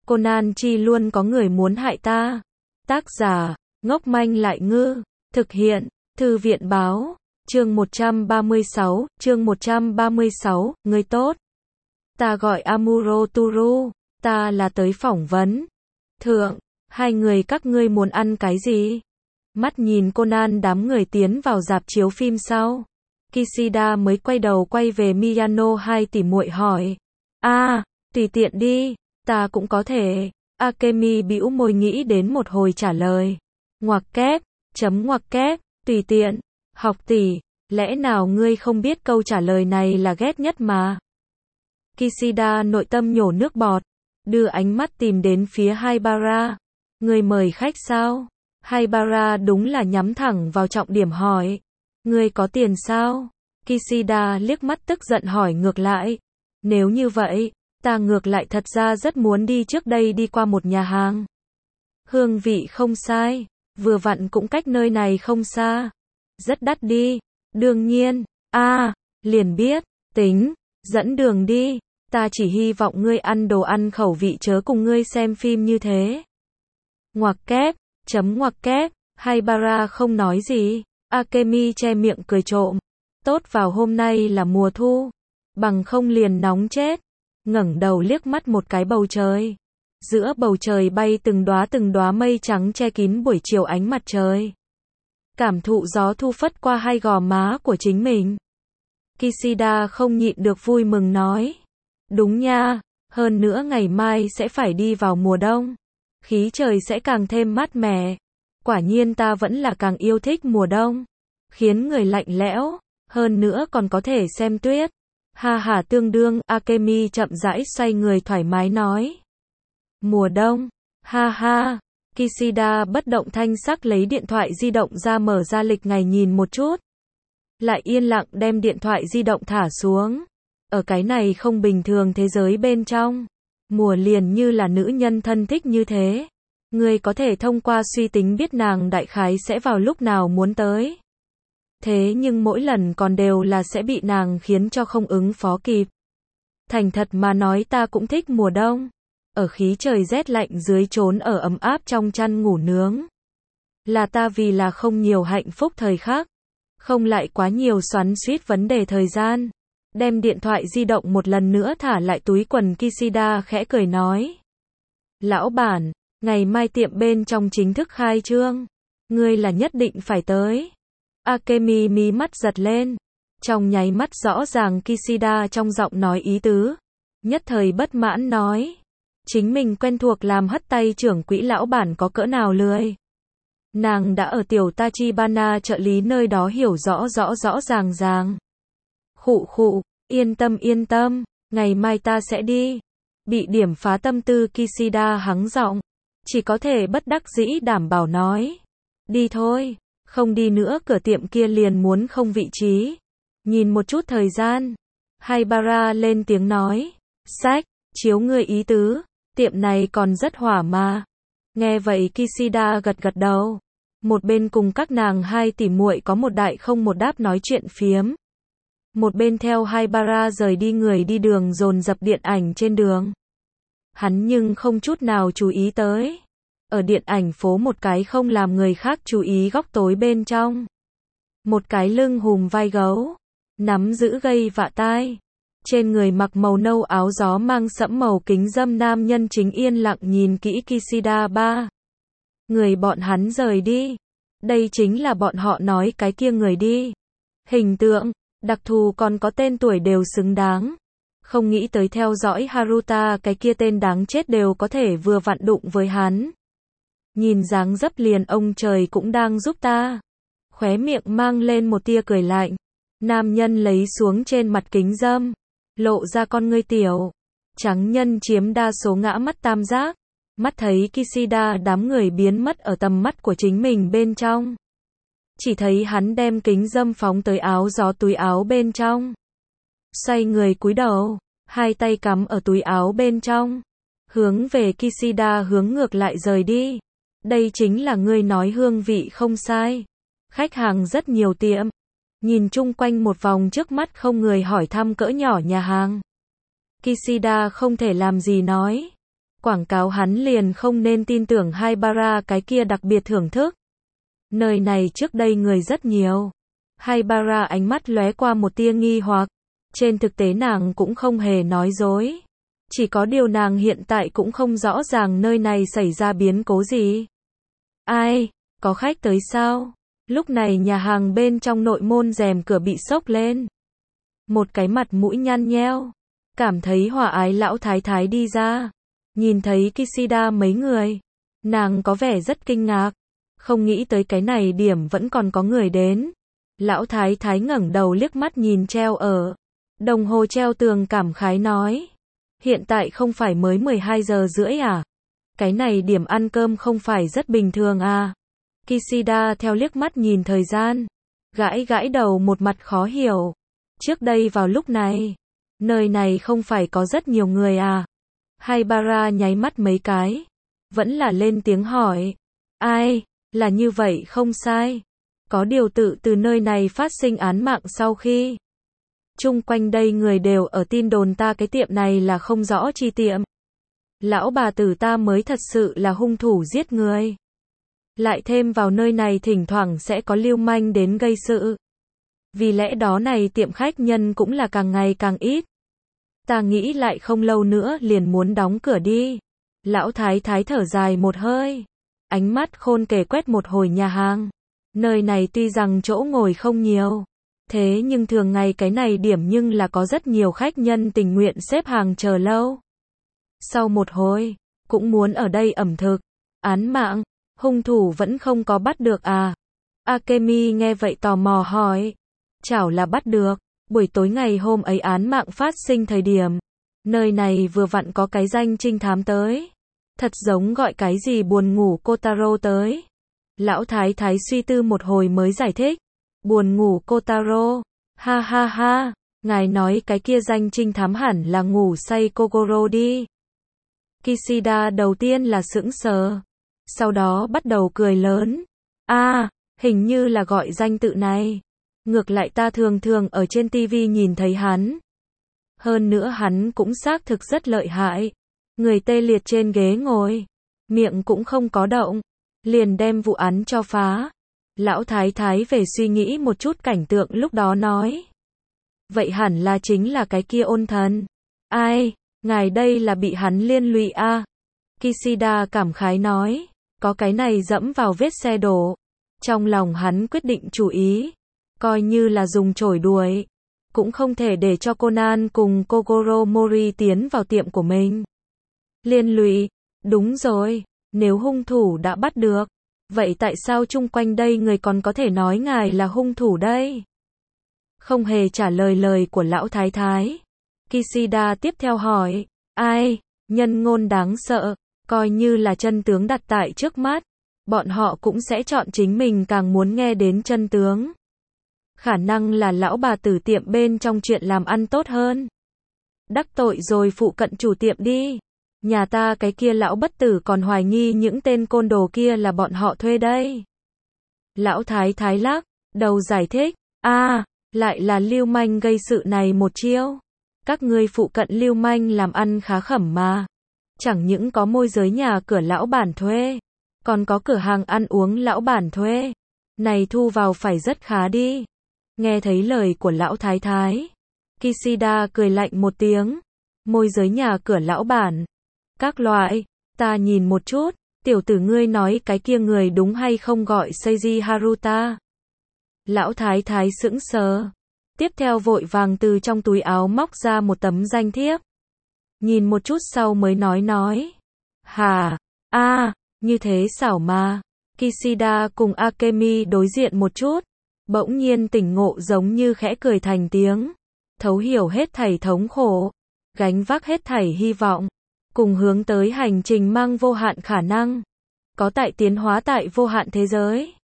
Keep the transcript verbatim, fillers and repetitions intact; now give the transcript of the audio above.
Conan chi luôn có người muốn hại ta. Tác giả, ngốc manh lại ngư. Thực hiện, Thư viện báo. Chương một trăm ba mươi sáu, chương một trăm ba mươi sáu, người tốt. Ta gọi Amuro Turu, ta là tới phỏng vấn. Thượng, hai người các ngươi muốn ăn cái gì? Mắt nhìn Conan đám người tiến vào rạp chiếu phim sau. Kishida mới quay đầu quay về Miyano hai tỷ muội hỏi. A, à, tùy tiện đi, ta cũng có thể. Akemi bĩu môi nghĩ đến một hồi trả lời. Ngoặc kép, chấm ngoặc kép, tùy tiện. Học tỷ, lẽ nào ngươi không biết câu trả lời này là ghét nhất mà? Kishida nội tâm nhổ nước bọt, đưa ánh mắt tìm đến phía Haibara. Ngươi mời khách sao? Haibara đúng là nhắm thẳng vào trọng điểm hỏi. Ngươi có tiền sao? Kishida liếc mắt tức giận hỏi ngược lại. Nếu như vậy, ta ngược lại thật ra rất muốn đi trước đây đi qua một nhà hàng. Hương vị không sai, vừa vặn cũng cách nơi này không xa. Rất đắt đi. Đương nhiên, a, à, liền biết, tính, dẫn đường đi. Ta chỉ hy vọng ngươi ăn đồ ăn khẩu vị chớ cùng ngươi xem phim như thế. Ngoặc kép, chấm ngoặc kép, Haibara không nói gì. Akemi che miệng cười trộm. Tốt vào hôm nay là mùa thu, bằng không liền nóng chết. Ngẩng đầu liếc mắt một cái bầu trời. Giữa bầu trời bay từng đóa từng đóa mây trắng che kín buổi chiều ánh mặt trời. Cảm thụ gió thu phất qua hai gò má của chính mình. Kishida không nhịn được vui mừng nói. Đúng nha, hơn nữa ngày mai sẽ phải đi vào mùa đông. Khí trời sẽ càng thêm mát mẻ. Quả nhiên ta vẫn là càng yêu thích mùa đông. Khiến người lạnh lẽo, hơn nữa còn có thể xem tuyết. Ha ha tương đương, Akemi chậm rãi xoay người thoải mái nói. Mùa đông, ha ha. Kishida bất động thanh sắc lấy điện thoại di động ra mở ra lịch ngày nhìn một chút. Lại yên lặng đem điện thoại di động thả xuống. Ở cái này không bình thường thế giới bên trong. Mùa liền như là nữ nhân thân thích như thế. Người có thể thông qua suy tính biết nàng đại khái sẽ vào lúc nào muốn tới. Thế nhưng mỗi lần còn đều là sẽ bị nàng khiến cho không ứng phó kịp. Thành thật mà nói ta cũng thích mùa đông. Ở khí trời rét lạnh dưới trốn ở ấm áp trong chăn ngủ nướng. Là ta vì là không nhiều hạnh phúc thời khắc. Không lại quá nhiều xoắn xuýt vấn đề thời gian. Đem điện thoại di động một lần nữa thả lại túi quần Kishida khẽ cười nói. Lão bản, ngày mai tiệm bên trong chính thức khai trương. Ngươi là nhất định phải tới. Akemi mí mắt giật lên. Trong nháy mắt rõ ràng Kishida trong giọng nói ý tứ. Nhất thời bất mãn nói. Chính mình quen thuộc làm hất tay trưởng quỹ lão bản có cỡ nào lười. Nàng đã ở tiểu Tachibana trợ lý nơi đó hiểu rõ rõ rõ ràng ràng. Khụ khụ, yên tâm yên tâm, ngày mai ta sẽ đi. Bị điểm phá tâm tư Kishida hắng giọng. Chỉ có thể bất đắc dĩ đảm bảo nói. Đi thôi, không đi nữa cửa tiệm kia liền muốn không vị trí. Nhìn một chút thời gian. Haibara lên tiếng nói. Sách, chiếu ngươi ý tứ. Tiệm này còn rất hỏa mà. Nghe vậy Kishida gật gật đầu. Một bên cùng các nàng hai tỷ muội có một đại không một đáp nói chuyện phiếm. Một bên theo Haibara rời đi người đi đường dồn dập điện ảnh trên đường. Hắn nhưng không chút nào chú ý tới. Ở điện ảnh phố một cái không làm người khác chú ý góc tối bên trong. Một cái lưng hùm vai gấu. Nắm giữ gây vạ tai. Trên người mặc màu nâu áo gió mang sẫm màu kính râm nam nhân chính yên lặng nhìn kỹ Kishida ba. Người bọn hắn rời đi. Đây chính là bọn họ nói cái kia người đi. Hình tượng, đặc thù còn có tên tuổi đều xứng đáng. Không nghĩ tới theo dõi Haruta cái kia tên đáng chết đều có thể vừa vặn đụng với hắn. Nhìn dáng dấp liền ông trời cũng đang giúp ta. Khóe miệng mang lên một tia cười lạnh. Nam nhân lấy xuống trên mặt kính râm. Lộ ra con ngươi tiểu. Trắng nhân chiếm đa số ngã mắt tam giác. Mắt thấy Kishida đám người biến mất ở tầm mắt của chính mình bên trong. Chỉ thấy hắn đem kính râm phóng tới áo gió túi áo bên trong. Xoay người cúi đầu. Hai tay cắm ở túi áo bên trong. Hướng về Kishida hướng ngược lại rời đi. Đây chính là ngươi nói hương vị không sai. Khách hàng rất nhiều tiệm. Nhìn chung quanh một vòng trước mắt không người hỏi thăm cỡ nhỏ nhà hàng. Kishida không thể làm gì nói. quảng cáo hắn liền không nên tin tưởng Haibara cái kia đặc biệt thưởng thức. Nơi này trước đây người rất nhiều. Haibara ánh mắt lóe qua một tia nghi hoặc. Trên thực tế nàng cũng không hề nói dối. Chỉ có điều nàng hiện tại cũng không rõ ràng nơi này xảy ra biến cố gì. Ai? Có khách tới sao? Lúc này nhà hàng bên trong nội môn rèm cửa bị xốc lên. Một cái mặt mũi nhăn nheo, cảm thấy hòa ái lão thái thái đi ra. Nhìn thấy Kishida mấy người, nàng có vẻ rất kinh ngạc. Không nghĩ tới cái này điểm vẫn còn có người đến. Lão thái thái ngẩng đầu liếc mắt nhìn treo ở đồng hồ treo tường cảm khái nói. Hiện tại không phải mới mười hai giờ rưỡi à? Cái này điểm ăn cơm không phải rất bình thường à? Kishida theo liếc mắt nhìn thời gian, gãi gãi đầu một mặt khó hiểu. Trước đây vào lúc này, nơi này không phải có rất nhiều người à? Haibara nháy mắt mấy cái, vẫn là lên tiếng hỏi. Ai? Là như vậy không sai. Có điều tự từ nơi này phát sinh án mạng sau khi chung quanh đây người đều ở tin đồn ta cái tiệm này là không rõ chi tiệm. Lão bà tử ta mới thật sự là hung thủ giết người. Lại thêm vào nơi này thỉnh thoảng sẽ có lưu manh đến gây sự. Vì lẽ đó này tiệm khách nhân cũng là càng ngày càng ít. Ta nghĩ lại không lâu nữa liền muốn đóng cửa đi. Lão thái thái thở dài một hơi. Ánh mắt khôn kể quét một hồi nhà hàng. Nơi này tuy rằng chỗ ngồi không nhiều. Thế nhưng thường ngày cái này điểm nhưng là có rất nhiều khách nhân tình nguyện xếp hàng chờ lâu. Sau một hồi, cũng muốn ở đây ẩm thực. Án mạng, hung thủ vẫn không có bắt được à? Akemi nghe vậy tò mò hỏi. Chảo là bắt được, buổi tối ngày hôm ấy án mạng phát sinh thời điểm. Nơi này vừa vặn có cái danh trinh thám tới. Thật giống gọi cái gì buồn ngủ Kotaro tới. Lão thái thái suy tư một hồi mới giải thích. Buồn ngủ Kotaro, ha ha ha, ngài nói cái kia danh trinh thám hẳn là ngủ say Kogoro đi. Kishida đầu tiên là sững sờ, sau đó bắt đầu cười lớn. A, à, hình như là gọi danh tự này. Ngược lại ta thường thường ở trên tivi nhìn thấy hắn. Hơn nữa hắn cũng xác thực rất lợi hại. Người tê liệt trên ghế ngồi, miệng cũng không có động, liền đem vụ án cho phá. Lão thái thái về suy nghĩ một chút cảnh tượng lúc đó nói. Vậy hẳn là chính là cái kia ôn thần. Ai, ngài đây là bị hắn liên lụy a? À? Kishida cảm khái nói. Có cái này dẫm vào vết xe đổ. Trong lòng hắn quyết định chú ý. Coi như là dùng chổi đuổi. Cũng không thể để cho Conan cùng Kogoro Mori tiến vào tiệm của mình. Liên lụy. Đúng rồi. Nếu hung thủ đã bắt được. Vậy tại sao chung quanh đây người còn có thể nói ngài là hung thủ đây? Không hề trả lời lời của lão thái thái. Kishida tiếp theo hỏi. Ai? Nhân ngôn đáng sợ. Coi như là chân tướng đặt tại trước mắt. Bọn họ cũng sẽ chọn chính mình càng muốn nghe đến chân tướng. Khả năng là lão bà tử tiệm bên trong chuyện làm ăn tốt hơn. Đắc tội rồi phụ cận chủ tiệm đi. Nhà ta cái kia lão bất tử còn hoài nghi những tên côn đồ kia là bọn họ thuê đây. Lão thái thái lắc đầu giải thích. A, à, lại là lưu manh gây sự này một chiêu. Các ngươi phụ cận lưu manh làm ăn khá khẩm mà. Chẳng những có môi giới nhà cửa lão bản thuê, còn có cửa hàng ăn uống lão bản thuê. Này thu vào phải rất khá đi. Nghe thấy lời của lão thái thái, Kishida cười lạnh một tiếng. Môi giới nhà cửa lão bản. Các loại, ta nhìn một chút, tiểu tử ngươi nói cái kia người đúng hay không gọi Seiji Haruta. Lão thái thái sững sờ. Tiếp theo vội vàng từ trong túi áo móc ra một tấm danh thiếp. Nhìn một chút sau mới nói nói. Hà, a, à, như thế xảo mà. Kishida cùng Akemi đối diện một chút. Bỗng nhiên tỉnh ngộ giống như khẽ cười thành tiếng. Thấu hiểu hết thảy thống khổ. Gánh vác hết thảy hy vọng. Cùng hướng tới hành trình mang vô hạn khả năng. Có tại tiến hóa tại vô hạn thế giới.